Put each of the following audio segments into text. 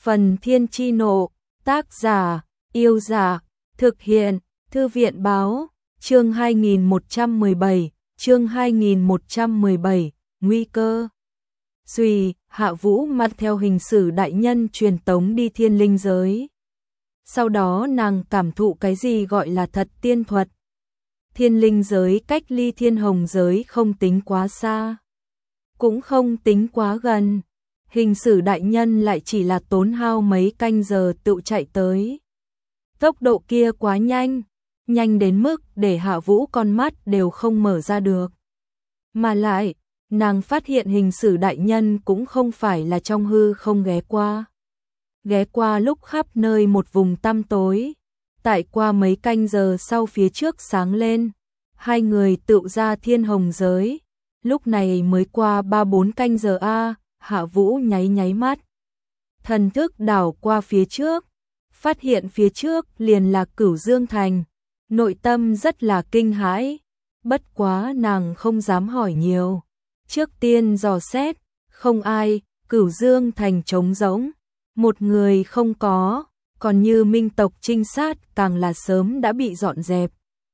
Phần Thiên Chi Nộ, tác giả, Yêu Dạ, thực hiện, Thư viện Báo, chương 2117, Nguy cơ. Hạ Vũ mang theo Hình Sử đại nhân truyền tống đi thiên linh giới. Sau đó nàng cảm thụ cái gì gọi là thật tiên thuật. Thiên linh giới cách ly thiên hồng giới không tính quá xa, cũng không tính quá gần. Hình Sử đại nhân lại chỉ là tốn hao mấy canh giờ tự chạy tới. Tốc độ kia quá nhanh, nhanh đến mức để Hạ Vũ con mắt đều không mở ra được. Mà lại, nàng phát hiện Hình Sử đại nhân cũng không phải là trong hư không ghé qua. Ghé qua lúc khắp nơi một vùng tăm tối. Tại qua mấy canh giờ sau phía trước sáng lên, hai người tự ra thiên hồng giới. Lúc này mới qua 3-4 canh giờ a. Hạ Vũ nháy mắt. Thần thức đảo qua phía trước, phát hiện phía trước liền là Cửu Dương Thành. Nội tâm rất là kinh hãi, bất quá nàng không dám hỏi nhiều. Trước tiên dò xét, không ai, Cửu Dương Thành trống rỗng, một người không có, còn như Minh tộc trinh sát càng là sớm đã bị dọn dẹp.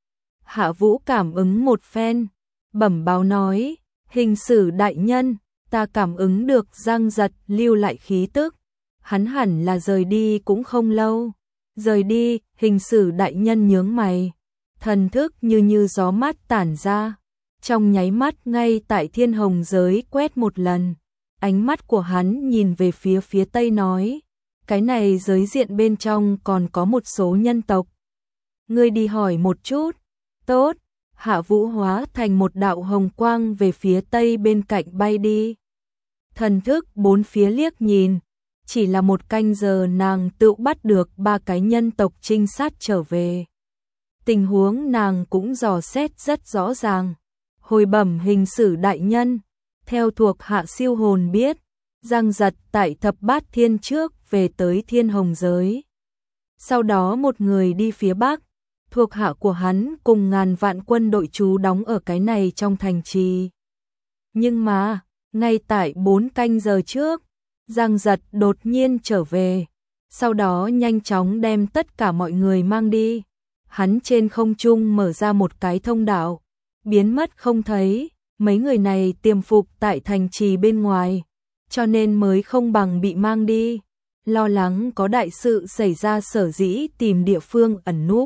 Hạ Vũ cảm ứng một phen, bẩm báo nói, Hình Sử đại nhân, ta cảm ứng được Giang Giật lưu lại khí tức, hắn hẳn là rời đi cũng không lâu. Rời đi, Hình Sử đại nhân nhướng mày, thần thức như gió mát tản ra, trong nháy mắt ngay tại thiên hồng giới quét một lần. Ánh mắt của hắn nhìn về phía tây nói, cái này giới diện bên trong còn có một số nhân tộc. Ngươi đi hỏi một chút. Tốt. Hạ Vũ hóa thành một đạo hồng quang về phía tây bên cạnh bay đi. Thần thức bốn phía liếc nhìn, chỉ là một canh giờ nàng tự bắt được 3 cái nhân tộc trinh sát trở về. Tình huống nàng cũng dò xét rất rõ ràng. Hồi bẩm Hình Sử đại nhân, theo thuộc hạ siêu hồn biết, Giang Giật tại thập bát thiên trước về tới thiên hồng giới. Sau đó một người đi phía bắc, thuộc hạ của hắn cùng ngàn vạn quân đội trú đóng ở cái này trong thành trì. Nhưng mà, ngay tại 4 canh giờ trước, Giang Giật đột nhiên trở về, sau đó nhanh chóng đem tất cả mọi người mang đi. Hắn trên không trung mở ra một cái thông đạo, biến mất không thấy. Mấy người này tiềm phục tại thành trì bên ngoài, cho nên mới không bằng bị mang đi. Lo lắng có đại sự xảy ra sở dĩ tìm địa phương ẩn núp.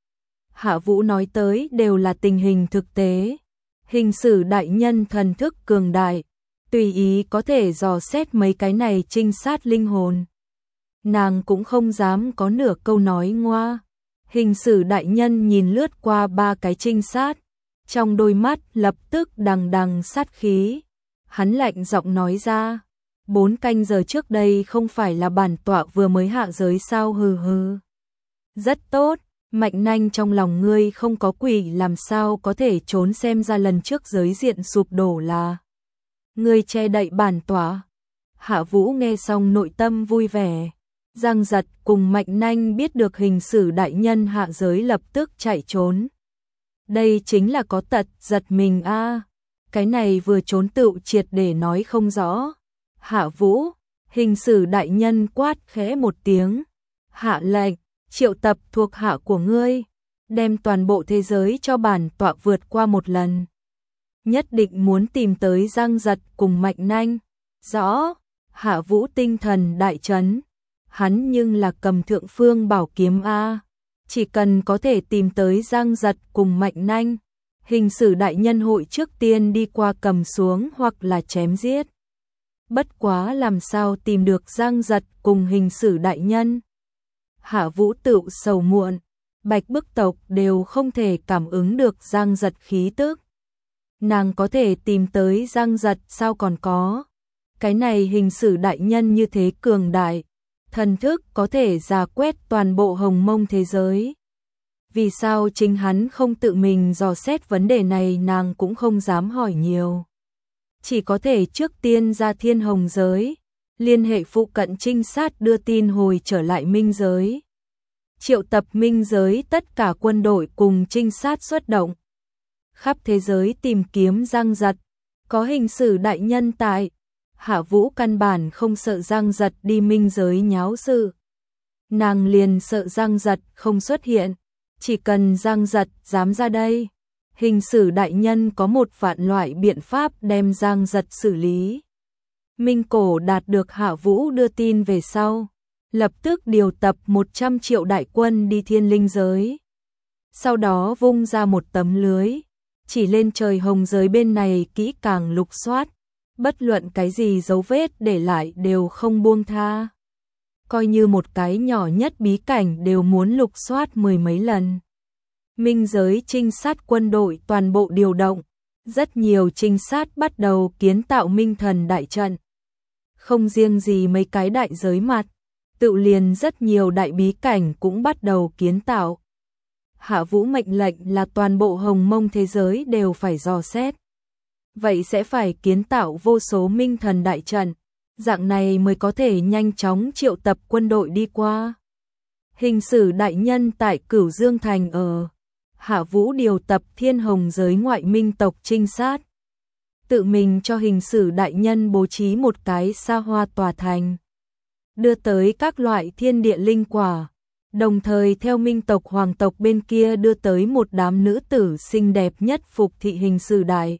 Hạ Vũ nói tới đều là tình hình thực tế. Hình Sử đại nhân thần thức cường đại, tùy ý có thể dò xét mấy cái này trinh sát linh hồn. Nàng cũng không dám có nửa câu nói ngoa. Hình Sử đại nhân nhìn lướt qua 3 cái trinh sát, trong đôi mắt lập tức đằng sát khí. Hắn lạnh giọng nói ra, 4 canh giờ trước đây không phải là bản tọa vừa mới hạ giới sao? Hừ. Rất tốt, Mạnh Nanh trong lòng ngươi không có quỷ làm sao có thể trốn, xem ra lần trước giới diện sụp đổ là ngươi che đậy bản tọa. Hạ Vũ nghe xong nội tâm vui vẻ. Giang Giật cùng Mạnh Nanh biết được Hình Sử đại nhân hạ giới lập tức chạy trốn. Đây chính là có tật giật mình a. Cái này vừa trốn tựu triệt để nói không rõ. Hạ Vũ, Hình Sử đại nhân quát khẽ một tiếng, hạ lệnh, triệu tập thuộc hạ của ngươi, đem toàn bộ thế giới cho bản tọa vượt qua một lần. Nhất định muốn tìm tới Giang Giật cùng Mạnh Nanh. Rõ. Hạ Vũ tinh thần đại chấn. Hắn nhưng là cầm Thượng Phương Bảo Kiếm a, chỉ cần có thể tìm tới Giang Giật cùng Mạnh Nanh, Hình Sử đại nhân hội trước tiên đi qua cầm xuống hoặc là chém giết. Bất quá làm sao tìm được Giang Giật cùng Hình Sử đại nhân? Hạ Vũ tự sầu muộn, Bạch Bức tộc đều không thể cảm ứng được Giang Giật khí tức. Nàng có thể tìm tới Giang Giật sao? Còn có cái này Hình Sử đại nhân như thế cường đại, thần thức có thể rà quét toàn bộ hồng mông thế giới. Vì sao chính hắn không tự mình dò xét vấn đề này? Nàng cũng không dám hỏi nhiều, chỉ có thể trước tiên ra thiên hồng giới, liên hệ phụ cận trinh sát đưa tin hồi trở lại minh giới. Triệu tập minh giới tất cả quân đội cùng trinh sát xuất động, khắp thế giới tìm kiếm Giang Giật. Có Hình Sử đại nhân tại, Hạ Vũ căn bản không sợ Giang Giật đi minh giới nháo sự. Nàng liền sợ Giang Giật không xuất hiện, chỉ cần Giang Giật dám ra đây, hình sử đại nhân có 1.000 loại biện pháp đem Giang Giật xử lý. Minh Cổ đạt được Hạ Vũ đưa tin về sau, lập tức điều tập 100 triệu đại quân đi thiên linh giới. Sau đó vung ra một tấm lưới, chỉ lên trời hồng giới bên này kỹ càng lục soát, bất luận cái gì dấu vết để lại đều không buông tha. Coi như một cái nhỏ nhất bí cảnh đều muốn lục soát 10 mấy lần. Minh giới trinh sát quân đội toàn bộ điều động, rất nhiều trinh sát bắt đầu kiến tạo minh thần đại trận. Không riêng gì mấy cái đại giới mặt, tự liền rất nhiều đại bí cảnh cũng bắt đầu kiến tạo. Hạ Vũ mệnh lệnh là toàn bộ hồng mông thế giới đều phải dò xét. Vậy sẽ phải kiến tạo vô số minh thần đại trận, dạng này mới có thể nhanh chóng triệu tập quân đội đi qua. Hình sử đại nhân tại Cửu Dương Thành ở. Hạ Vũ điều tập thiên hồng giới ngoại minh tộc trinh sát. Tự mình cho hình sử đại nhân bố trí một cái xa hoa tòa thành. Đưa tới các loại thiên địa linh quả. Đồng thời theo minh tộc hoàng tộc bên kia đưa tới một đám nữ tử xinh đẹp nhất phục thị hình sử đại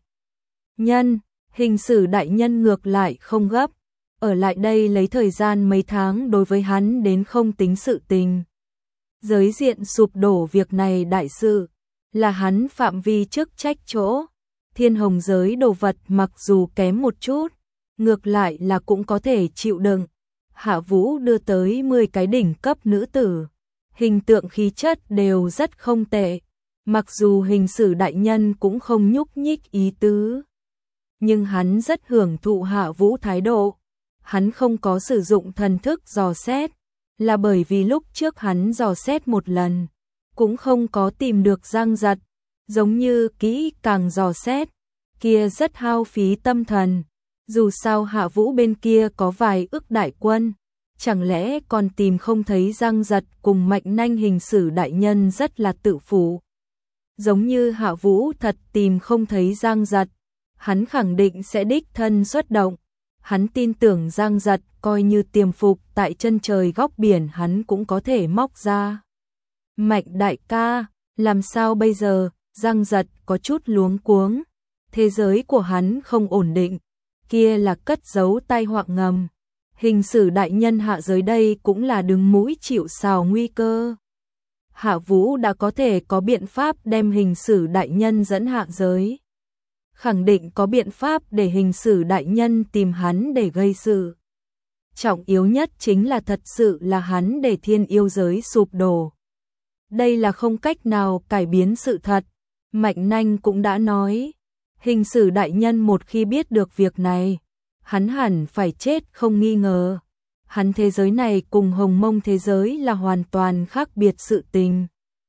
nhân. Hình sử đại nhân ngược lại không gấp, ở lại đây lấy thời gian mấy tháng đối với hắn đến không tính sự tình. Giới diện sụp đổ việc này đại sự, là hắn phạm vi chức trách chỗ. Thiên hồng giới đồ vật mặc dù kém một chút, ngược lại là cũng có thể chịu đựng. Hạ Vũ đưa tới 10 cái đỉnh cấp nữ tử, hình tượng khí chất đều rất không tệ, mặc dù hình sử đại nhân cũng không nhúc nhích ý tứ. Nhưng hắn rất hưởng thụ Hạ Vũ thái độ, hắn không có sử dụng thần thức dò xét, là bởi vì lúc trước hắn dò xét một lần, cũng không có tìm được Giang Giật, giống như kỹ càng dò xét, kia rất hao phí tâm thần, dù sao Hạ Vũ bên kia có vài ức đại quân, chẳng lẽ còn tìm không thấy Giang Giật cùng Mạnh Nanh hình sử đại nhân rất là tự phụ. Giống như Hạ Vũ thật tìm không thấy Giang Giật, hắn khẳng định sẽ đích thân xuất động, hắn tin tưởng Giang Giật coi như tiềm phục tại chân trời góc biển hắn cũng có thể móc ra. Mạnh đại ca, làm sao bây giờ? Giang Giật có chút luống cuống, thế giới của hắn không ổn định, kia là cất giấu tai họa ngầm. Hình sử đại nhân hạ giới đây cũng là đứng mũi chịu sào nguy cơ. Hạ Vũ đã có thể có biện pháp đem hình sử đại nhân dẫn hạ giới. Khẳng định có biện pháp để hình sử đại nhân tìm hắn để gây sự. Trọng yếu nhất chính là thật sự là hắn để thiên yêu giới sụp đổ. Đây là không cách nào cải biến sự thật. Mạnh Nanh cũng đã nói, hình sử đại nhân một khi biết được việc này, hắn hẳn phải chết không nghi ngờ. Hắn thế giới này cùng hồng mông thế giới là hoàn toàn khác biệt sự tình.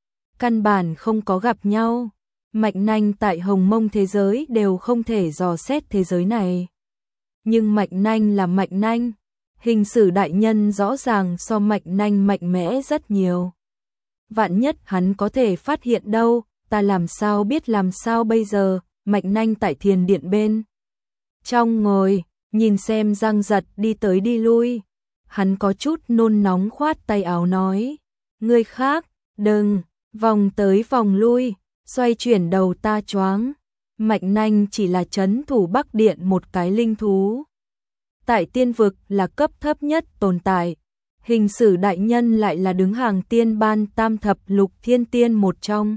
Căn bản không có gặp nhau. Mạnh Nanh tại hồng mông thế giới đều không thể dò xét thế giới này. Nhưng Mạnh Nanh là Mạnh Nanh. Hình sử đại nhân rõ ràng so Mạnh Nanh mạnh mẽ rất nhiều. Vạn nhất hắn có thể phát hiện đâu, ta làm sao biết làm sao bây giờ. Mạnh Nanh tại thiền điện bên trong ngồi, nhìn xem Giang Giật đi tới đi lui. Hắn có chút nôn nóng khoát tay áo nói, người khác, đừng, vòng tới vòng lui, xoay chuyển đầu ta choáng. Mạnh Nanh chỉ là trấn thủ Bắc Điện một cái linh thú. Tại tiên vực là cấp thấp nhất tồn tại. Hình sử đại nhân lại là đứng hàng tiên ban tam thập lục thiên tiên một trong.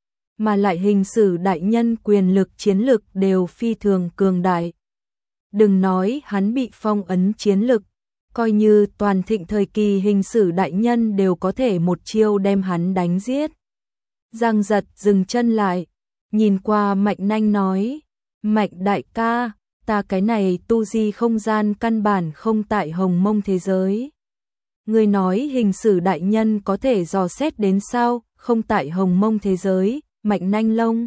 Mà lại hình sử đại nhân quyền lực chiến lực đều phi thường cường đại. Đừng nói hắn bị phong ấn chiến lực, coi như toàn thịnh thời kỳ hình sử đại nhân đều có thể một chiêu đem hắn đánh giết. Giang Giật dừng chân lại, nhìn qua Mạnh Nanh nói, Mạnh đại ca, ta cái này tu di không gian căn bản không tại hồng mông thế giới. Người nói hình sử đại nhân có thể dò xét đến sao, không tại hồng mông thế giới. Mạnh Nanh lông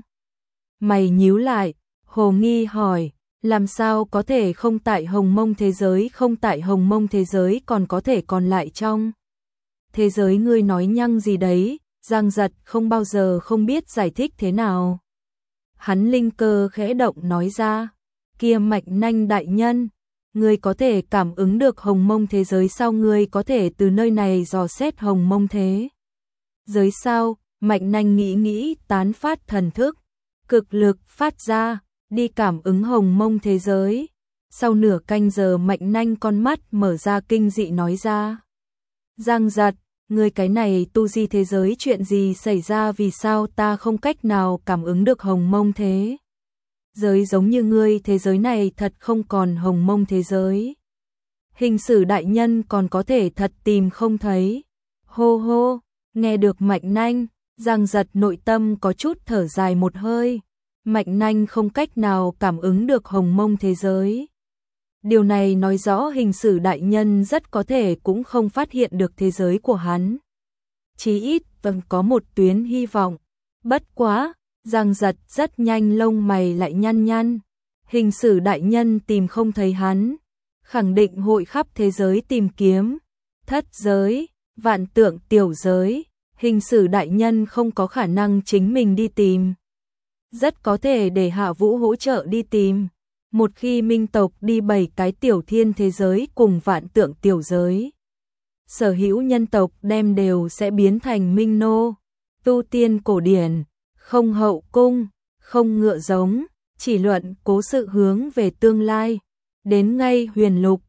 mày nhíu lại, hồ nghi hỏi, làm sao có thể không tại hồng mông thế giới, không tại hồng mông thế giới còn có thể còn lại trong thế giới, ngươi nói nhăng gì đấy? Giang Giật không bao giờ không biết giải thích thế nào. Hắn linh cơ khẽ động nói ra, kia Mạnh Nanh đại nhân, ngươi có thể cảm ứng được hồng mông thế giới sao? Ngươi có thể từ nơi này dò xét hồng mông thế giới sao? Mạnh Nanh nghĩ tán phát thần thức, cực lực phát ra, đi cảm ứng hồng mông thế giới. Sau nửa canh giờ Mạnh Nanh con mắt mở ra kinh dị nói ra. Giang Giật, ngươi cái này tu di thế giới chuyện gì xảy ra, vì sao ta không cách nào cảm ứng được hồng mông thế giới giống như ngươi, thế giới này thật không còn hồng mông thế giới. Hình sử đại nhân còn có thể thật tìm không thấy. Hô hô, nghe được Mạnh Nanh, Giang Giật nội tâm có chút thở dài một hơi. Mạnh Nanh không cách nào cảm ứng được hồng mông thế giới. Điều này nói rõ hình sử đại nhân rất có thể cũng không phát hiện được thế giới của hắn. Chí ít vẫn có một tuyến hy vọng. Bất quá, Giang Giật rất nhanh lông mày lại nhăn nhăn. Hình sử đại nhân tìm không thấy hắn, khẳng định hội khắp thế giới tìm kiếm. Thất giới, vạn tượng tiểu giới, hình sử đại nhân không có khả năng chính mình đi tìm. Rất có thể để Hạ Vũ hỗ trợ đi tìm. Một khi minh tộc đi 7 cái tiểu thiên thế giới cùng vạn tượng tiểu giới, sở hữu nhân tộc đem đều sẽ biến thành minh nô. Tu tiên cổ điển, không hậu cung, không ngựa giống, chỉ luận cố sự hướng về tương lai. Đến ngay huyền lục,